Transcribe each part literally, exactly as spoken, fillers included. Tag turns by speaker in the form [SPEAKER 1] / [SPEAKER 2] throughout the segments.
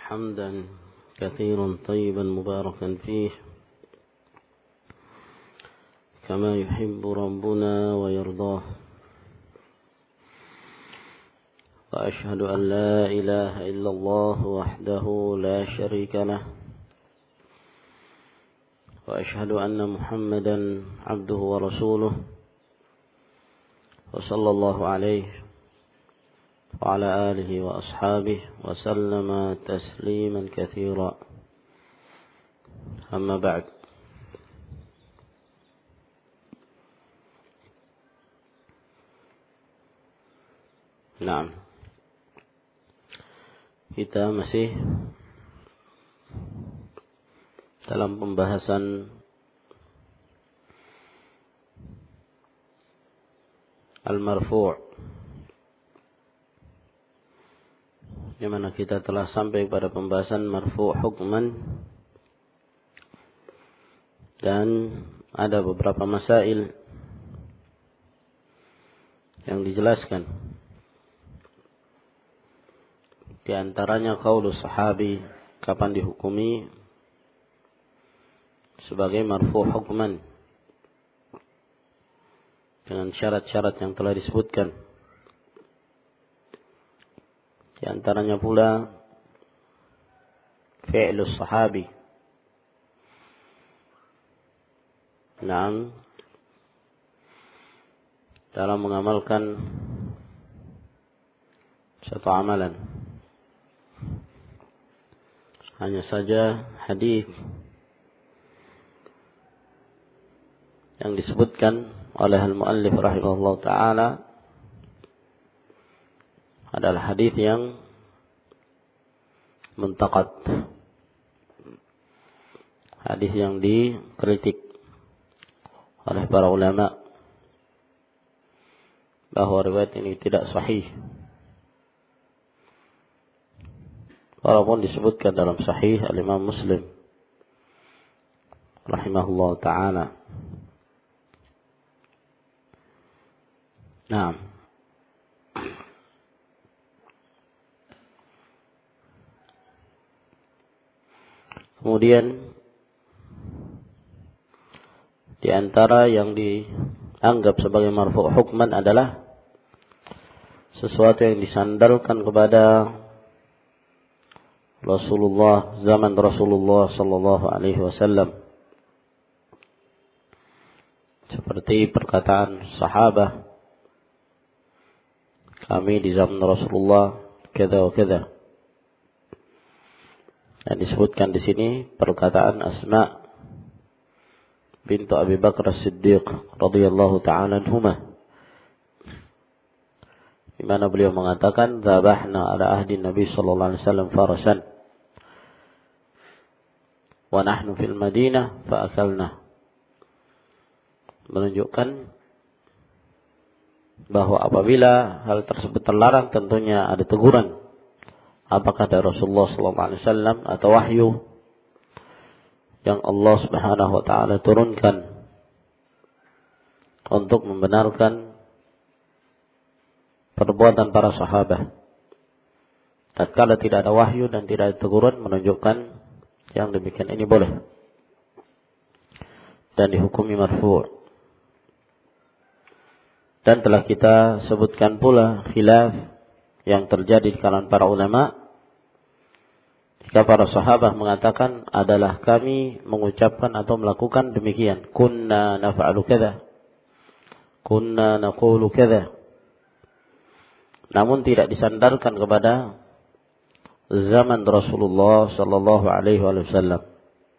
[SPEAKER 1] حمدا كثيرا طيبا مباركا فيه كما يحب ربنا ويرضاه. وأشهد أن لا إله إلا الله وحده لا شريك له، وأشهد أن محمدا عبده ورسوله، وصلى الله عليه وعلى آله وأصحابه وسلم تسليما كثيرا. أما بعد، nah, kita masih dalam pembahasan al-marfu', di mana kita telah sampai pada pembahasan marfu' hukman, dan ada beberapa masail yang dijelaskan. Di antaranya qaulus sahabi, kapan dihukumi sebagai marfu' hukman dengan syarat-syarat yang telah disebutkan. Di antaranya pula fi'lus sahabi, Naam, dalam mengamalkan satu amalan. Hanya saja hadis yang disebutkan oleh al-muallif rahimahullah ta'ala adalah hadis yang muntaqad, hadis yang dikritik oleh para ulama bahwa riwayat ini tidak sahih, walaupun disebutkan dalam sahih al-Imam Muslim rahimahullah ta'ala. Nah, kemudian di antara yang dianggap sebagai marfu' hukman adalah sesuatu yang disandalkan kepada Rasulullah, zaman Rasulullah sallallahu alaihi wasallam, seperti perkataan sahabat, kami di zaman Rasulullah kada wa kada. Dan disebutkan di sini perkataan Asma bintu Abi Bakar As-Siddiq radhiyallahu ta'ala anhuma, di mana beliau mengatakan zabahna ala ahdi Nabi sallallahu alaihi wasallam farasan wa nahnu fil Madinah fa akalna, menunjukkan bahwa apabila hal tersebut terlarang tentunya ada teguran, apakah dari Rasulullah sallallahu alaihi wasallam atau wahyu yang Allah Subhanahu wa taala turunkan untuk membenarkan perbuatan para sahabat. Tatkala tidak ada wahyu dan tidak ada teguran, menunjukkan yang demikian ini boleh dan dihukumi marfu'. Dan telah kita sebutkan pula khilaf yang terjadi di kalangan para ulama jika para sahabat mengatakan adalah kami mengucapkan atau melakukan demikian, kunna naf'alu kadza, kunna naqulu kadza, namun tidak disandarkan kepada zaman Rasulullah sallallahu alaihi wasallam,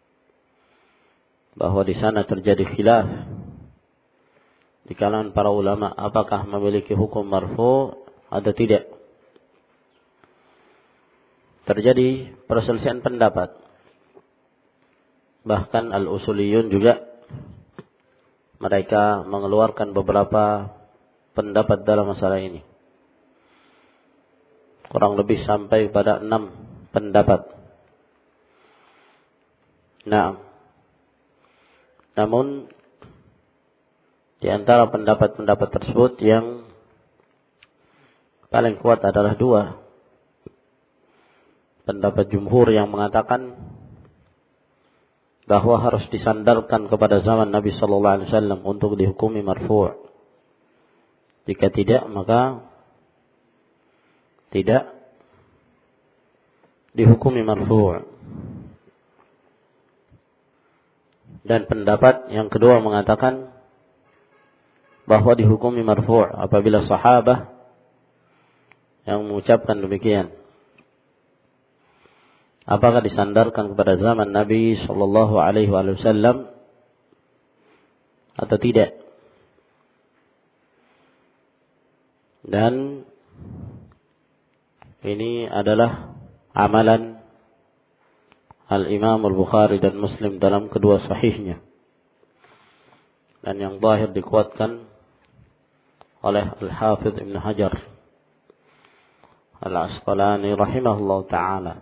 [SPEAKER 1] bahwa di sana terjadi khilaf di kalangan para ulama apakah memiliki hukum marfu' atau tidak. Terjadi perselisihan pendapat. Bahkan al-usuliyun juga mereka mengeluarkan beberapa pendapat dalam masalah ini. Kurang lebih sampai pada enam pendapat. Nah, namun di antara pendapat-pendapat tersebut yang paling kuat adalah dua. pendapat jumhur yang mengatakan bahwa harus disandarkan kepada zaman Nabi sallallahu alaihi wasallam untuk dihukumi marfu'. Jika tidak, maka tidak dihukumi marfu'. Dan pendapat yang kedua mengatakan bahwa dihukumi marfu' apabila sahabah yang mengucapkan demikian. Apakah disandarkan kepada zaman Nabi sallallahu alaihi wasallam atau tidak? Dan ini adalah amalan Al-Imam Al-Bukhari dan Muslim dalam kedua sahihnya. Dan yang zahir dikuatkan oleh Al-Hafidh Ibn Hajar Al-Asqalani rahimahullah ta'ala.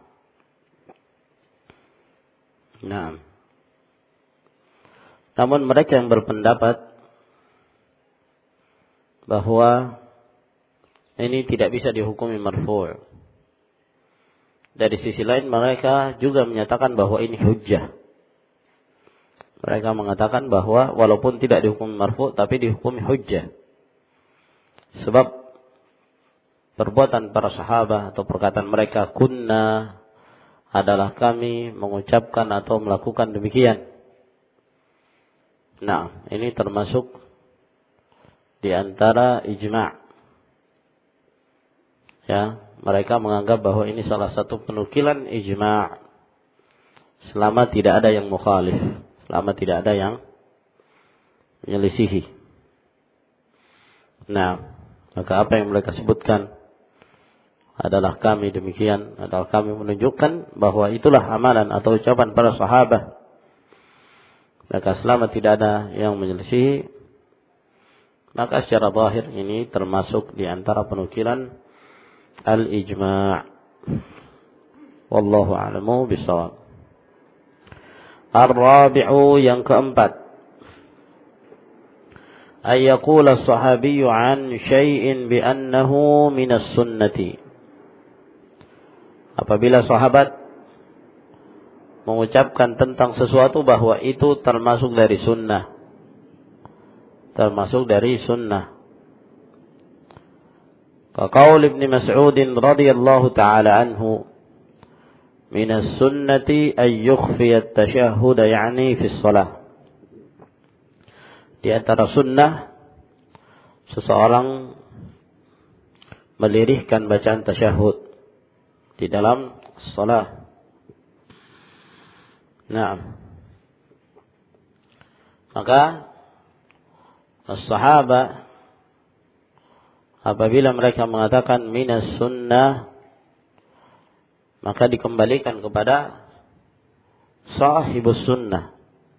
[SPEAKER 1] Nah. Namun mereka yang berpendapat bahwa ini tidak bisa dihukumi marfu'. Dari sisi lain mereka juga menyatakan bahwa ini hujjah. Mereka mengatakan bahwa walaupun tidak dihukumi marfu' tapi dihukumi hujjah. Sebab perbuatan para sahabat atau perkataan mereka kunna adalah kami mengucapkan atau melakukan demikian. Nah, ini termasuk di antara ijma'. Ya, mereka menganggap bahwa ini salah satu penukilan ijma' selama tidak ada yang mukhalif, selama tidak ada yang menyelisihi. Nah, maka apa yang mereka sebutkan adalah kami demikian, adalah kami menunjukkan bahwa itulah amalan atau ucapan para sahabat. Maka selama tidak ada yang menyelisihi, maka secara zahir ini termasuk di antara penukilan al-ijma'. Wallahu a'lamu bishawab. Ar-rabi'u, yang keempat, ay yaqula as-sahabiyyu an syai'in bi annahu min as-sunnati. Apabila sahabat mengucapkan tentang sesuatu bahwa itu termasuk dari sunnah. Termasuk dari sunnah. Kaqaul Ibn Mas'ud radhiyallahu ta'ala anhu, min as-sunnati ay yukhfiya at-tashahhud yani fi as-salah. Di antara sunnah seseorang melirihkan bacaan tasyahud di dalam salat. Nah, maka as-sahabat apabila mereka mengatakan minas sunnah, maka dikembalikan kepada sahibus sunnah.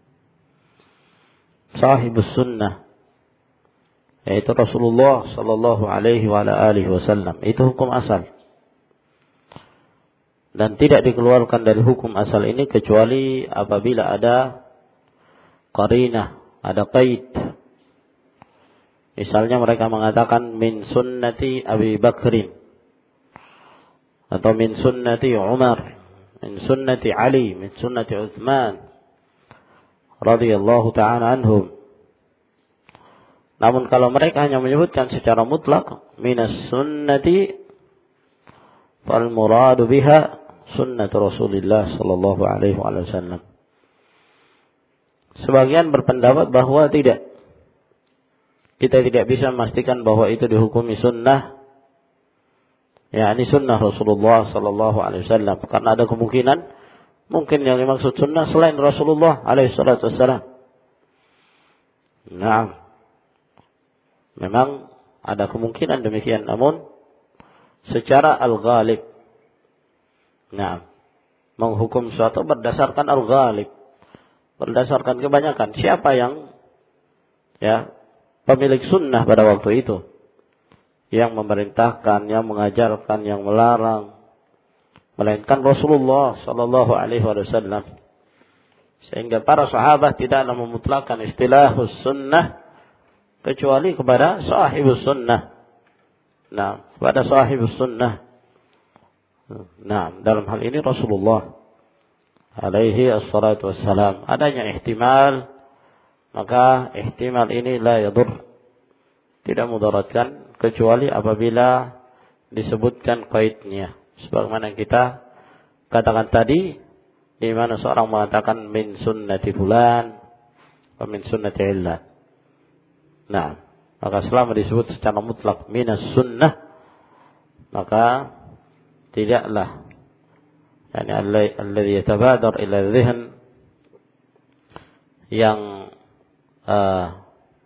[SPEAKER 1] Sahibus sunnah, yaitu Rasulullah sallallahu alaihi wa alihi wasallam. Itu hukum asal. Dan tidak dikeluarkan dari hukum asal ini kecuali apabila ada qarinah, ada qaid. Misalnya mereka mengatakan min sunnati Abi Bakrin, atau min sunnati Umar, min sunnati Ali, min sunnati Uthman radhiyallahu ta'ala anhum. Namun kalau mereka hanya menyebutkan secara mutlak minas sunnati, fal muradu biha sunnat Rasulullah sallallahu alaihi wasallam. Sebagian berpendapat bahwa tidak. Kita tidak bisa memastikan bahwa itu dihukumi sunnah, yakni sunnah Rasulullah sallallahu alaihi wasallam, karena ada kemungkinan mungkin yang dimaksud sunnah selain Rasulullah alaihi salatu wasallam. Nah, memang ada kemungkinan demikian, namun secara al-ghalib, nah, menghukum suatu berdasarkan al-ghalib, berdasarkan kebanyakan siapa yang ya pemilik sunnah pada waktu itu, yang memerintahkan, yang mengajarkan, yang melarang, melainkan Rasulullah sallallahu alaihi wasallam. Sehingga para sahabat tidaklah memutlakkan istilahus sunnah kecuali kepada sahibus sunnah. Nah, kepada sahibus sunnah. Nah, dalam hal ini Rasulullah alaihi assalatu wassalam, adanya ihtimal, maka ihtimal ini la yadur, tidak mudaratkan kecuali apabila disebutkan qaidnya. Sebagaimana kita katakan tadi, di mana seorang mengatakan min sunnati fulan wa min sunnati illan. Nah, maka selama disebut secara mutlak minas sunnah, maka tidaklah yani alladhi yatabadar ila dhihn, yang uh,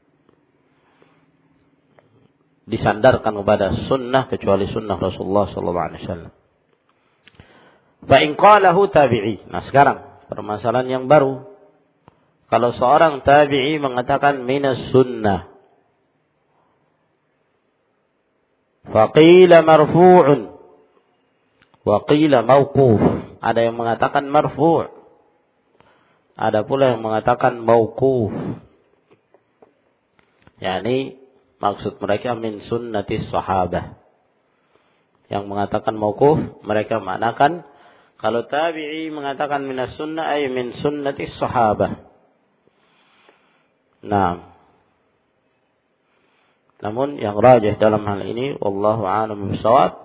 [SPEAKER 1] disandarkan kepada sunnah kecuali sunnah Rasulullah sallallahu alaihi wasallam. Fa in qalahu tabi'i. Nah, sekarang permasalahan yang baru. Kalau seorang tabi'i mengatakan minas sunnah, fa qila marfu'un wa qila mauquf. Ada yang mengatakan marfu', ada pula yang mengatakan mauquf. Yani maksud mereka min sunnati sahabah. Yang mengatakan mauquf, mereka maknakan kalau tabi'i mengatakan minas sunnah ay min sunnati sahabah. Nah, namun yang rajih dalam hal ini wallahu a'lam bishawab,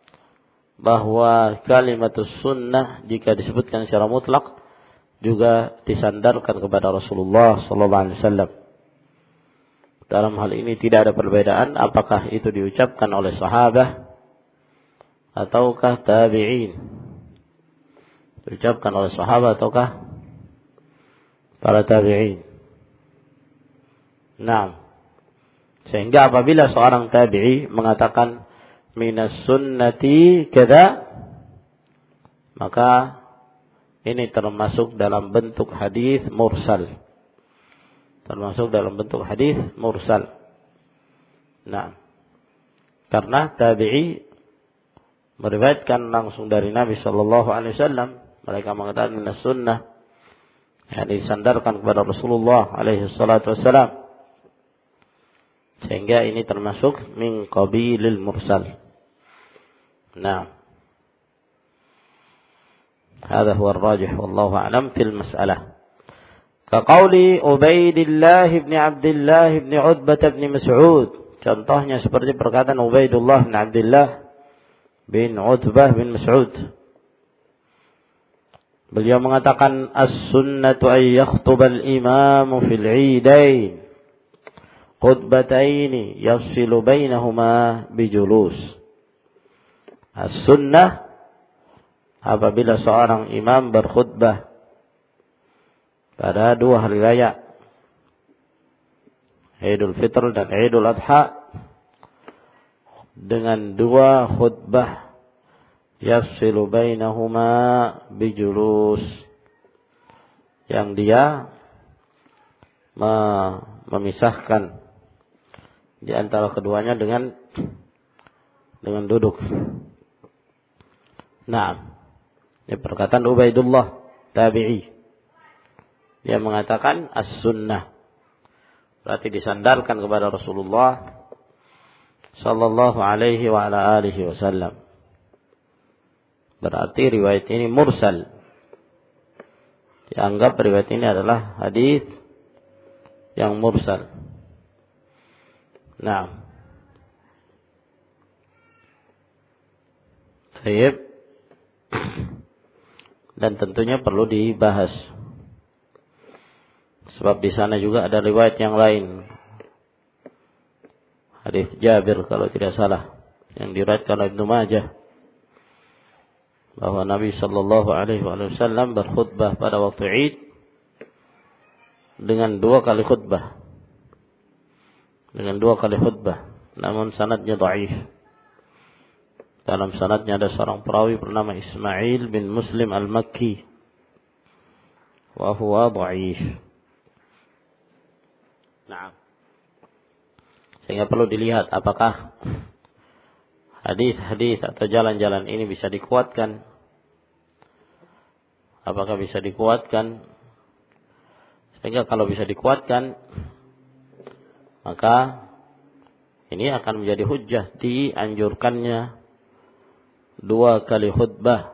[SPEAKER 1] bahwa kalimatus sunnah jika disebutkan secara mutlak juga disandarkan kepada Rasulullah sallallahu alaihi wasallam. Dalam hal ini tidak ada perbedaan apakah itu diucapkan oleh sahabat ataukah tabi'in. Diucapkan oleh sahabat ataukah para tabi'in. Nah, sehingga apabila seorang tabi'i mengatakan minas sunnati kada, maka ini termasuk dalam bentuk hadis mursal. Termasuk dalam bentuk hadis mursal. Nah, karena tabi'i meriwayatkan langsung dari Nabi sallallahu alaihi wasallam, mereka mengatakan minas sunnah, yang disandarkan kepada Rasulullah alaihi salatu wassalam. Sehingga ini termasuk min qabilil mursal. Nah, هذا هو الراجح والله أعلم في المسألة. كقول عبيد الله بن عبد الله بن عتبة بن مسعود. Contohnya seperti perkataan Ubaidullah bin Abdullah bin Utbah bin Mas'ud. Beliau mengatakan as-sunnatu ay yakhthuba al-imamu fil 'idain khutbataini yafsilu bainahuma bijulus. As-sunnah apabila seorang imam berkhutbah pada dua hari raya, Idul Fitr dan Idul Adha, dengan dua khutbah yafsilu bainahuma bijulus, yang dia memisahkan di antara keduanya dengan dengan duduk. Nah, ini perkataan Ubaidullah tabi'i. Dia mengatakan as-sunnah, berarti disandarkan kepada Rasulullah sallallahu alaihi wa ala alihi wasallam. Berarti riwayat ini mursal. Dianggap riwayat ini adalah hadis yang mursal. Nah, baik. Dan tentunya perlu dibahas, sebab di sana juga ada riwayat yang lain. Hadis Jabir kalau tidak salah, yang diriwayatkan oleh Ibnu Majah, bahwa Nabi sallallahu alaihi wasallam berkhutbah pada waktu Id dengan dua kali khutbah. Dengan dua kali khutbah, namun sanadnya dhaif. Dalam sanadnya ada seorang perawi bernama Ismail bin Muslim al-Makki, wa huwa dhaif. Nah, sehingga perlu dilihat apakah hadis-hadis atau jalan-jalan ini bisa dikuatkan. Apakah bisa dikuatkan? Sehingga kalau bisa dikuatkan, maka ini akan menjadi hujjah dianjurkannya dua kali khutbah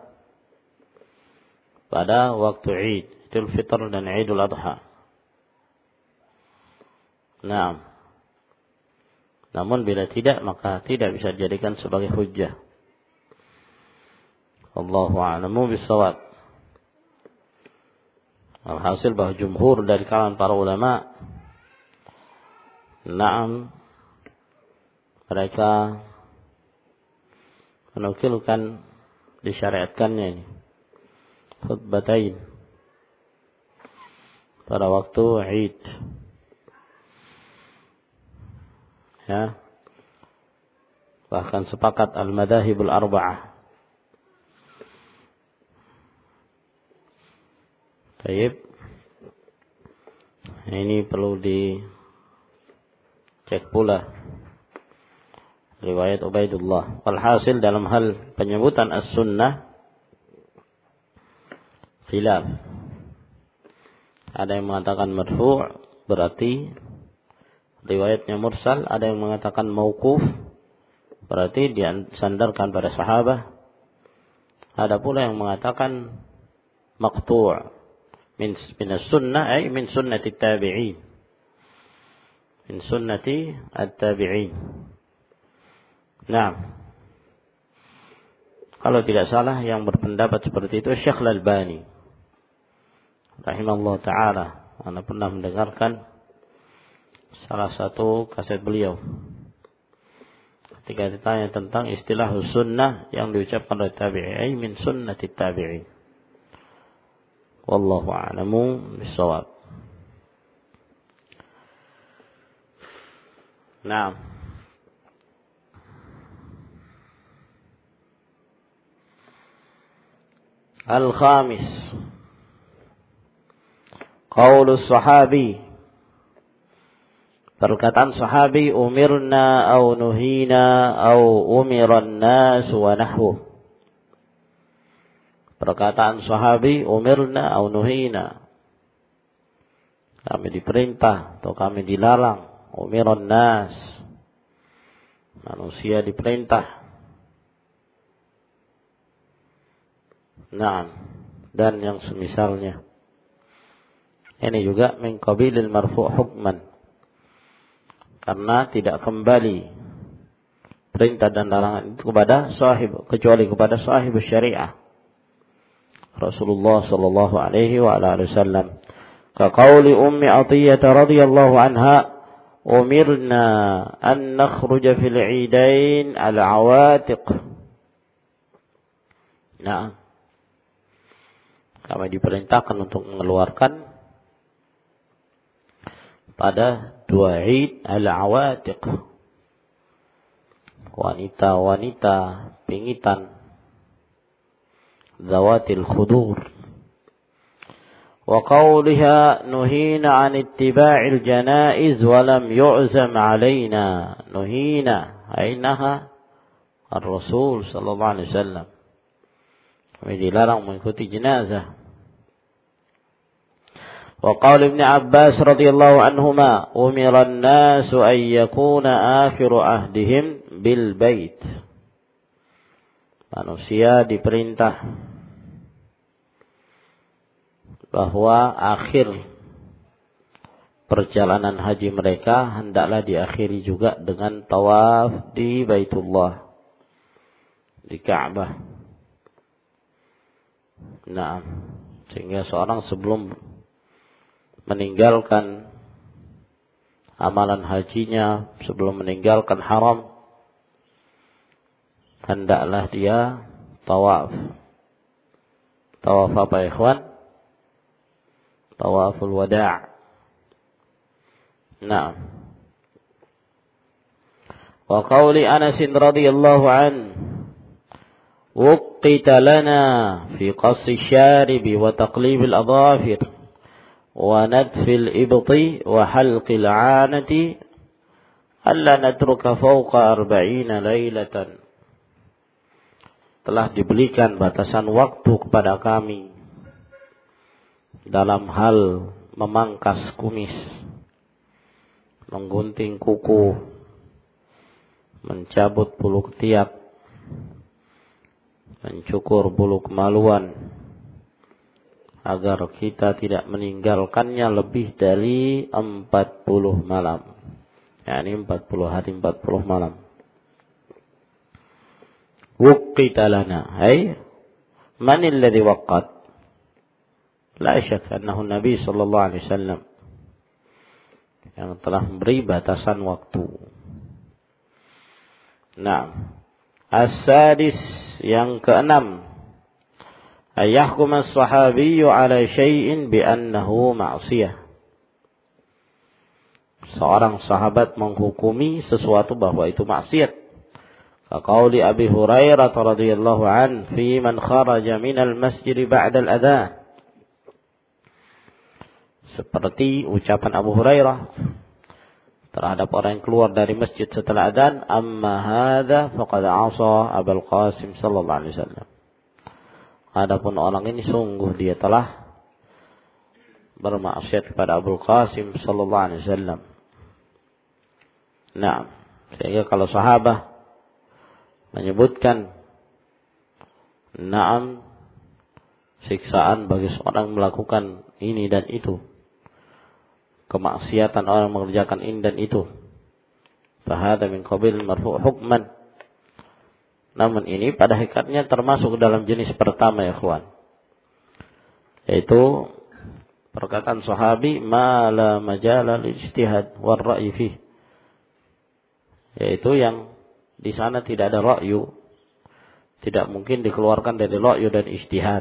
[SPEAKER 1] pada waktu Id, Idul Fitr dan Idul Adha. Nah, namun bila tidak, maka tidak bisa dijadikan sebagai hujjah. Wallahu a'lamu bissawab. Alhasil bahwa jumhur dari kalangan para ulama, na'am, mereka menukilkan disyariatkannya ini khutbatain pada waktu Id. Ya. Bahkan sepakat al-madahibul arba'ah. Baik. Ini perlu dicek pula riwayat Ubaidullah. Walhasil dalam hal penyebutan as-sunnah khilaf. Ada yang mengatakan marfu' berarti riwayatnya mursal, ada yang mengatakan mauquf berarti disandarkan pada sahabat. Ada pula yang mengatakan maqtu' min min as-sunnah ay min sunnati at-tabi'in. Min sunnati at-tabi'in. Nah, kalau tidak salah yang berpendapat seperti itu Syekh Al-Albani rahimahullah ta'ala. Anda pernah mendengarkan salah satu kaset beliau ketika ditanya tentang istilah sunnah yang diucapkan oleh tabi'i, min sunnati tabi'in. Wallahu a'lamu bissawab. Naam. Al-khamis, qaulus sahabi, perkataan sahabi, umirna au nuhina au umiran nas wa nahwu. Perkataan sahabi, umirna au nuhina, kami diperintah atau kami dilarang. Umiran nas, manusia diperintah. Naam, dan yang semisalnya. Ini juga min qabilil marfu' hukman, karena tidak kembali perintah dan larangan itu kepada sahib, kecuali kepada sahib syariah Rasulullah sallallahu alaihi wa alihi wasallam. Ka qauli ummi Athiyyah radhiyallahu anha, umirna an nakhruja fil 'idain al-'awatiq. Nah, kami diperintahkan untuk mengeluarkan pada dua Id al-'awatiq, wanita-wanita pingitan, zawatil khudur. Wa qawliha nuhina 'an ittiba'il janaiz wa lam yu'zam 'alaina. Nuhina ainaha ar-rasul sallallahu alaihi wasallam, kami dilarang mengikuti jenazah. Wa qaul Ibnu Abbas radhiyallahu anhuma, umira an-nasu an yakuna akhiru ahdihim bil bait. Manusia diperintah bahwa akhir perjalanan haji mereka hendaklah diakhiri juga dengan tawaf di Baitullah, di Ka'bah. Nah, sehingga seorang sebelum meninggalkan amalan hajinya, sebelum meninggalkan haram, hendaklah dia tawaf. Tawaf apa ikhwan? Tawaful wada'. Nah. Wa qauli Anas radhiyallahu anhu, وقت لنا في قص الشارب وتقليب الأظافر ونتف الإبط وحلق العانة ألا نترك فوق أربعين ليلة. Telah diberikan batasan waktu kepada kami dalam hal memangkas kumis, menggunting kuku, mencabut bulu ketiak, mencukur bulu kemaluan agar kita tidak meninggalkannya lebih dari empat puluh malam. yakni empat puluh hari empat puluh malam. Wuqita lana, ay man alladhi waqqat? La syak annahu Nabi sallallahu alaihi wasallam yang telah memberi batasan waktu. Nah, as-sadis, yang keenam, ayyahkum as-sahabiyyu ala syai'in bi annahu ma'siyah. Seorang sahabat menghukumi sesuatu bahwa itu maksiat. Kaqauli Abi Hurairah radhiyallahu an fi man kharaja minal masjid ba'da al-adhan. Seperti ucapan Abu Hurairah terhadap orang yang keluar dari masjid setelah adzan, amma hadza faqad 'asa Abul Qasim sallallahu alaihi wasallam. Adapun orang ini sungguh dia telah bermaksiat kepada Abul Qasim sallallahu alaihi wasallam. Nah, sehingga kalau sahabat menyebutkan na'am siksaan bagi seorang melakukan ini dan itu, kemaksiatan orang mengerjakan ini dan itu, fahadha min qabil marfu' hukman. Namun ini pada hakikatnya termasuk dalam jenis pertama ya ikhwan, yaitu perkataan sahabi ma la majala lil ijtihad war ra'yi fih, yaitu yang di sana tidak ada ra'yu, tidak mungkin dikeluarkan dari ra'yu dan ijtihad.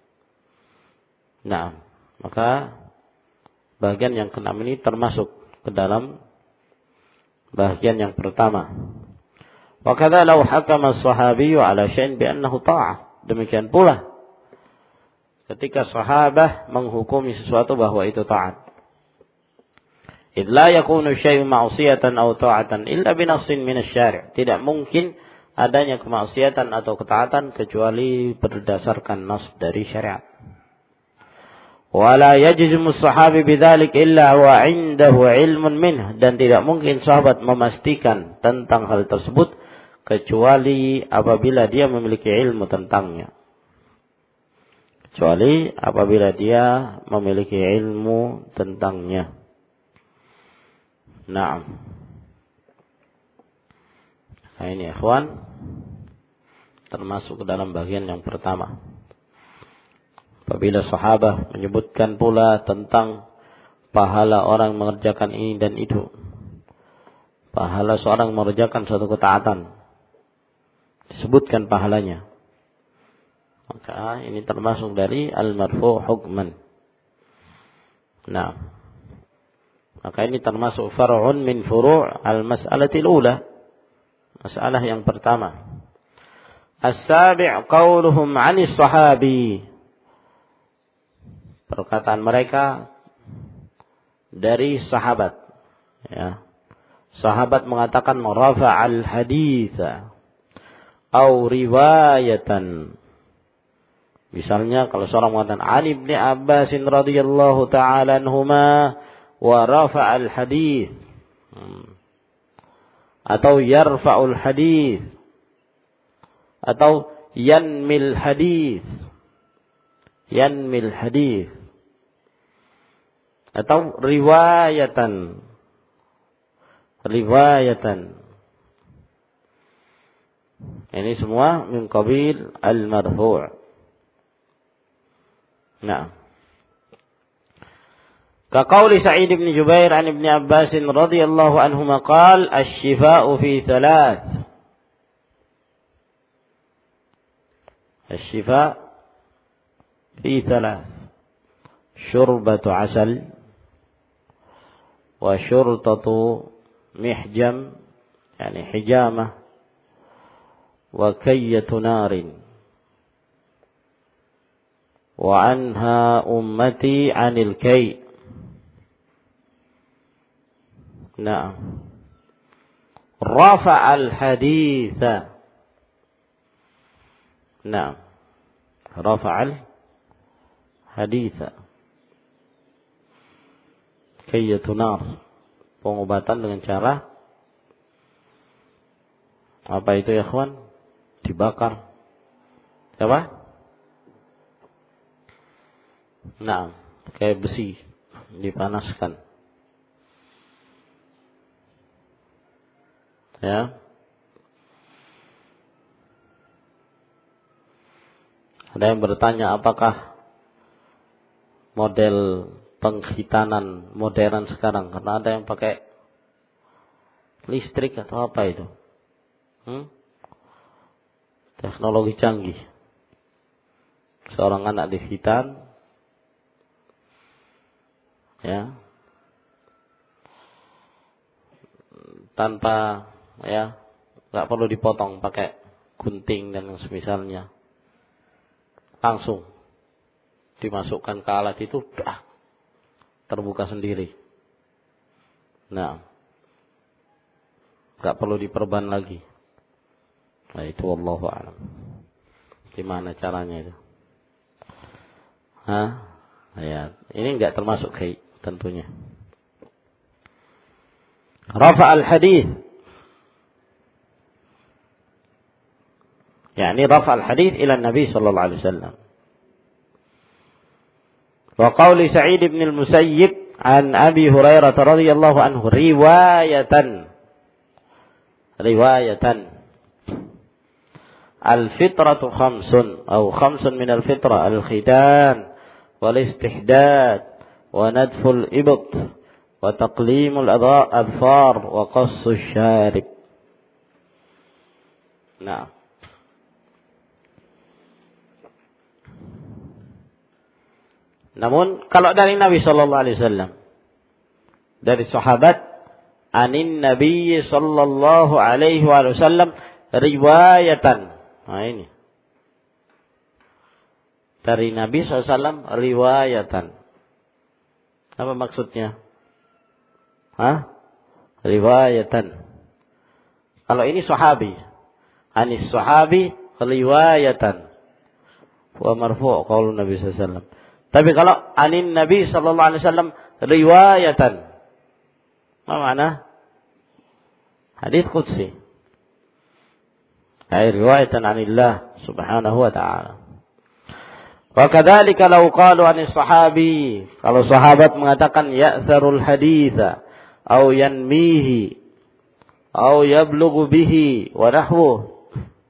[SPEAKER 1] Nah, maka bagian yang keenam ini termasuk ke dalam bagian yang pertama. Wa kadza law hakama as-sahabiyyu ala syai'in bi annahu ta'ah. Demikian pula ketika sahabat menghukumi sesuatu bahwa itu taat. Idh la yakunu syai'un ma'siyatan aw ta'atan illa bi nassin min asy-syari'. Tidak mungkin adanya kemaksiatan atau ketaatan kecuali berdasarkan nas dari syariat. Wala yajzimu as-sahabi bidzalik illa wa 'indahu 'ilmun minh, dan tidak mungkin sahabat memastikan tentang hal tersebut kecuali apabila dia memiliki ilmu tentangnya. Kecuali apabila dia memiliki ilmu tentangnya. Naam. Nah ini ikhwan termasuk ke dalam bagian yang pertama. Apabila sahabat menyebutkan pula tentang pahala orang mengerjakan ini dan itu, pahala seorang mengerjakan suatu ketaatan, disebutkan pahalanya, maka ini termasuk dari al-marfu' hukman. Nah, maka ini termasuk far'un min furu' al-mas'alatil ula, masalah yang pertama. As-sabi' qauluhum 'anis sahabi, perkataan mereka dari sahabat. Ya. Sahabat mengatakan rafa'al haditha au riwayatan. Misalnya kalau seorang mengatakan Ali bin Abbas radhiyallahu ta'ala anhuma wa rafa'al hadith, hmm. atau yarfa'ul hadith, atau yanmil hadith, yanmil hadith, atau riwayatan, riwayatan. Ini semua min qabil al-marfu'. Nah, kaqauli Sa'id bin Jubair an Ibn Abbas radhiyallahu anhuma qala asy-syifa'u fi thalath. Asy-syifa' fi thalath. Syurbatu 'asal wa syurtatu mihjam, yani hijamah, wa kayyatu narin. Wa anha ummati 'anil kay. Naam. Rafa'al haditha. Naam. Rafa'al haditha. Kayyatu nar. Pengobatan dengan cara apa itu ya kawan? Dibakar Apa? Nah, pakai besi dipanaskan. Ya. Ada yang bertanya apakah model penghitanan modern sekarang, karena ada yang pakai listrik atau apa itu, hmm? teknologi canggih. Seorang anak dihitan, ya, tanpa, ya, nggak perlu dipotong pakai gunting dan semisalnya. Langsung dimasukkan ke alat itu, dah, terbuka sendiri. Nah, nggak perlu diperban lagi. Nah, itu wallahu a'lam. Gimana caranya itu? Hah? Ya, ini nggak termasuk kai tentunya. Rafa al-hadith. Yani rafa al-hadith ila Nabi sallallahu alaihi wasallam. Wa qawli Sa'id ibn al-Musayyib an Abi Hurairah radhiyallahu anhu riwayatan. Riwayatan. Al-fitratu khamsun atau khamsun min al-fitrah al-khitan wal istihdad wa nadful ibt wa taqlimul adfar wa qassu syarib. Nah, namun kalau dari Nabi sallallahu alaihi wasallam, dari sahabat, anin Nabi sallallahu alaihi wasallam riwayatan. Nah ini dari Nabi sallallahu alaihi wasallam riwayatan. Apa maksudnya? Hah? Riwayatan. Kalau ini sahabi, anis sahabi riwayatan. Wa marfu' qaulun Nabi sallallahu alaihi wasallam. Tapi kalau anin Nabi sallallahu alaihi wasallam riwayatan, apa makna? Hadits qudsi. Ay riwayatan anillah subhanahu wa ta'ala. Wa kadzalika law qalu anis sahabi, kalau sahabat mengatakan ya'tharul haditsa aw yanmihi aw yablughu bihi wa nahwu.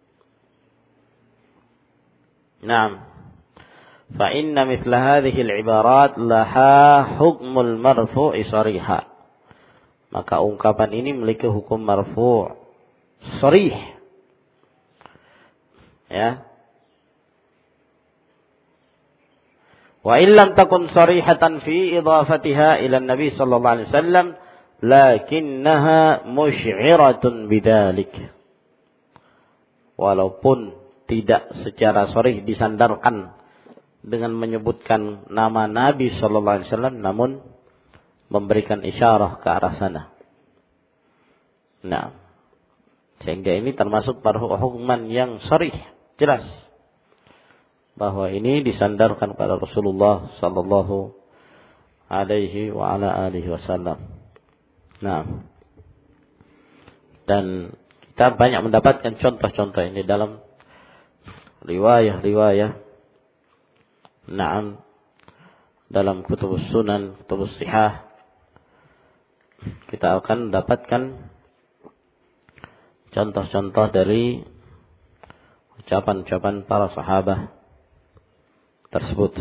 [SPEAKER 1] Naam. فإن مثل هذه العبارات لها حكم المرفوع صريحا. Maka ungkapan ini memiliki hukum marfu' sharih. Ya. Wa illam takun sharihatan fi idafatiha ila Nabi sallallahu alaihi wasallam lakinnaha musy'iratun bidzalik. Walaupun tidak secara sharih disandarkan dengan menyebutkan nama Nabi sallallahu alaihi wasallam, namun memberikan isyarah ke arah sana. Nah, sehingga ini termasuk hukuman yang sharih, jelas bahwa ini disandarkan pada Rasulullah sallallahu alaihi wa ala alihi wasallam. Nah, dan kita banyak mendapatkan contoh-contoh ini dalam riwayah-riwayah. Naam, dalam kutubus sunan, kutubus sihah, kita akan mendapatkan contoh-contoh dari ucapan-ucapan para sahabat tersebut.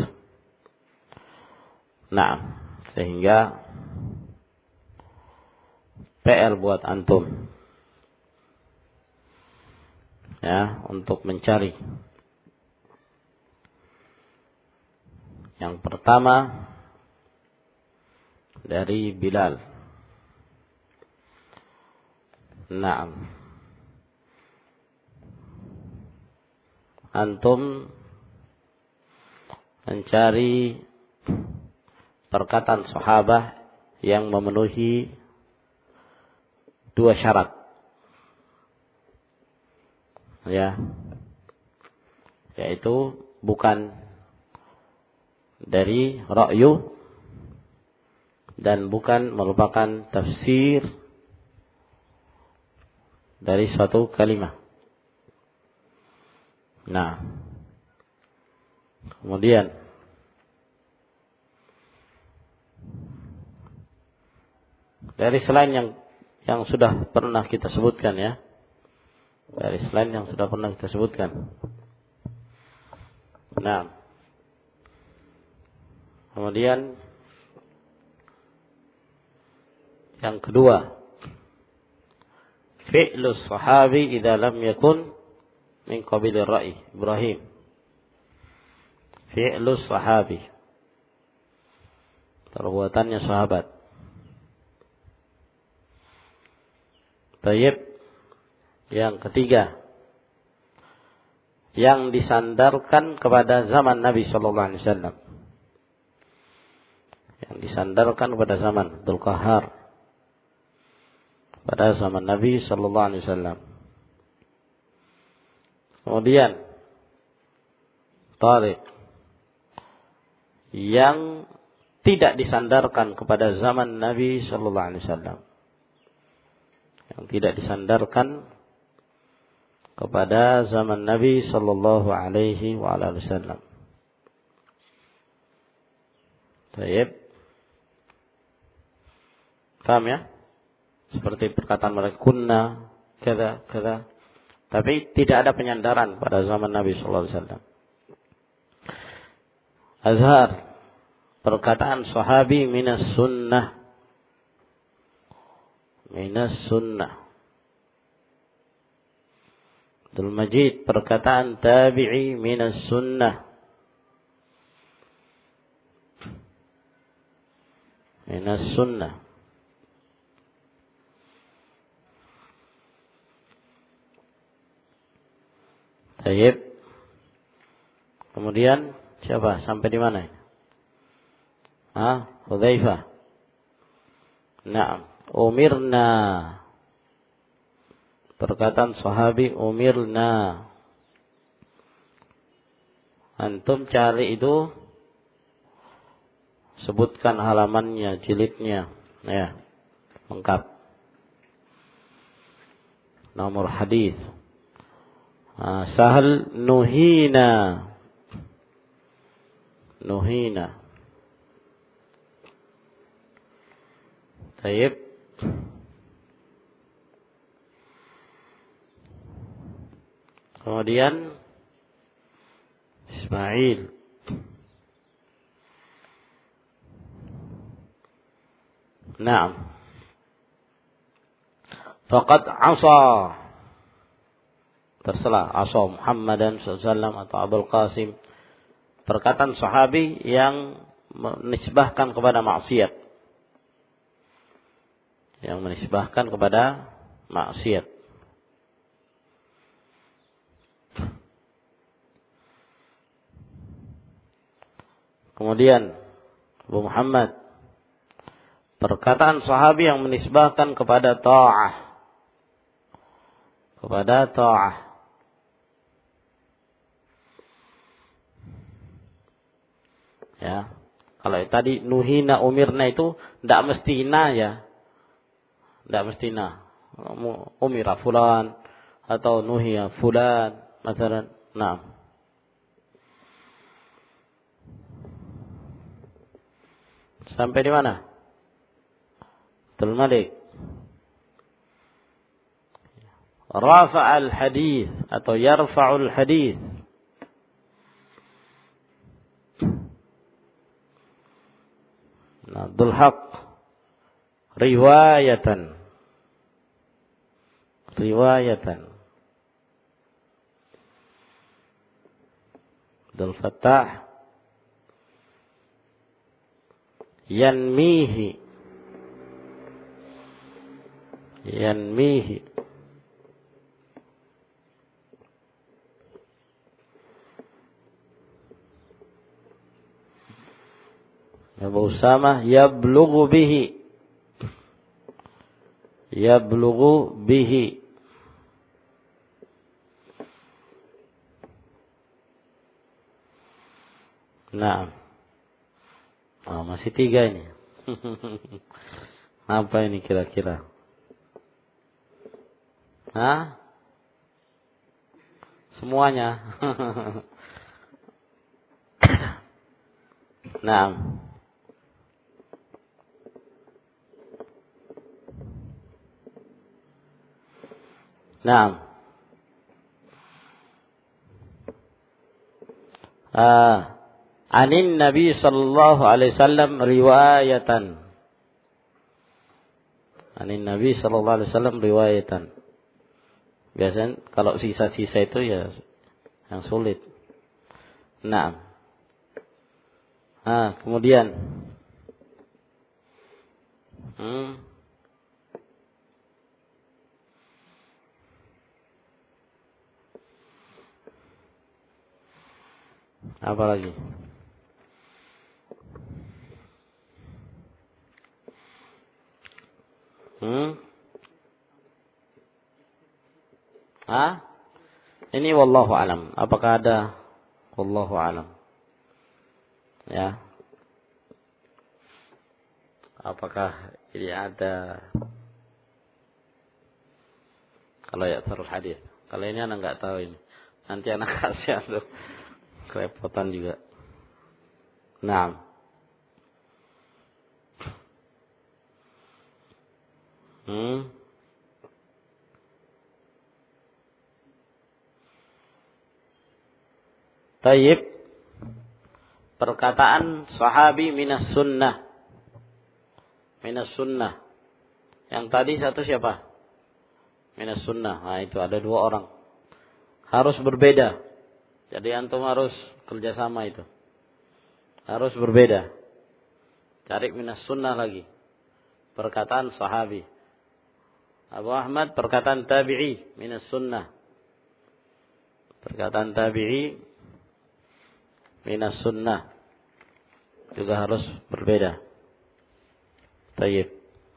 [SPEAKER 1] Nah, sehingga P R buat antum, ya, untuk mencari. Yang pertama dari Bilal. Naam. Antum mencari perkataan sahabat yang memenuhi dua syarat. Ya. Yaitu bukan dari ra'yu dan bukan merupakan tafsir dari suatu kalimat. Nah, Kemudian dari selain yang yang sudah pernah kita sebutkan ya. Dari selain yang sudah pernah kita sebutkan. Nah. Kemudian yang kedua, fi'lus sahabi idza lam yakun min qabilir ra'i. Ibrahim. Fi'lus sahabi. Perbuatannya sahabat. Baik. Yang ketiga, yang disandarkan kepada zaman Nabi sallallahu alaihi wasallam. Yang disandarkan kepada zaman Abdul Qahhar. Pada zaman Nabi sallallahu alaihi wasallam. Kemudian Tariq yang tidak disandarkan kepada zaman Nabi sallallahu alaihi wasallam. Yang tidak disandarkan kepada zaman Nabi sallallahu alaihi wasallam. Baik. Paham ya? Seperti perkataan mereka kunna kada kada, tapi tidak ada penyandaran pada zaman Nabi sallallahu alaihi wasallam. Azhar, perkataan sahabi minas sunnah. Minas sunnah. Abdul Majid, perkataan tabi'i minas sunnah. Minas sunnah. Baik. Kemudian siapa? Sampai di mana? Ah, Hudzaifah. Naam, umirna. Perkataan sahabi umirna. Antum cari itu, sebutkan halamannya, jilidnya, ya, lengkap. Nomor hadis. Ah, Sahal nuhina. Nuhina. Taib. Kemudian Ismail. Naam. Faqad asa. Tersalah asa Muhammadan sallallahu alaihi wasallam atau Abdul Qasim. Perkataan sahabi yang menisbahkan kepada maksiat. Yang menisbahkan kepada maksiat. Kemudian Abu Muhammad, perkataan sahabi yang menisbahkan kepada ta'ah. Kepada ta'ah. Ya. Kalau tadi nuhina umirna itu tidak mesti na ya. Tidak mesti na. Umira fulan atau nuhiya fulan, misalnya. Nah. Sampai di mana? Abdul Malik. Rafa'al hadis atau yarfa'ul hadis. Nah, Abdul Haq. Riwayatan. Riwayatan. Abdul Fattah. Yanmihi. Yanmihi. Abu Usamah yablughu bihi. Yablughu bihi. Nah. Oh, masih tiga ini. Apa ini kira-kira? Hah? Semuanya. Naam. Naam. Ah, anin Nabi sallallahu alaihi wasallam riwayatan. Anin Nabi sallallahu alaihi wasallam riwayatan. Biasanya kalau sisa-sisa itu ya yang sulit. Naam. Ah, kemudian hmm. Apa lagi? Hmm? Ah? Ini wallahu alam. Apakah ada? Wallahu alam. Ya. Apakah ini ada? Kalau ya terus hadis. Kalau ini anak nggak tahu ini. Nanti anak kasih tuh. Kerepotan juga. Naam. Hmm. Tayyib. Perkataan sahabi minas sunnah. Minas sunnah. Yang tadi satu siapa? Minas sunnah. Nah itu ada dua orang. Harus berbeda. Jadi antum harus kerjasama itu. Harus berbeda. Cari minas sunnah lagi. Perkataan sahabi. Abu Ahmad perkataan tabi'i minas sunnah. Perkataan tabi'i minas sunnah. Juga harus berbeda. Tayyib.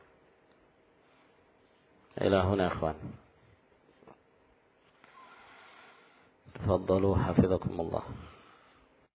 [SPEAKER 1] Ila huna ikhwan. Tafaddalu hafizakumullah.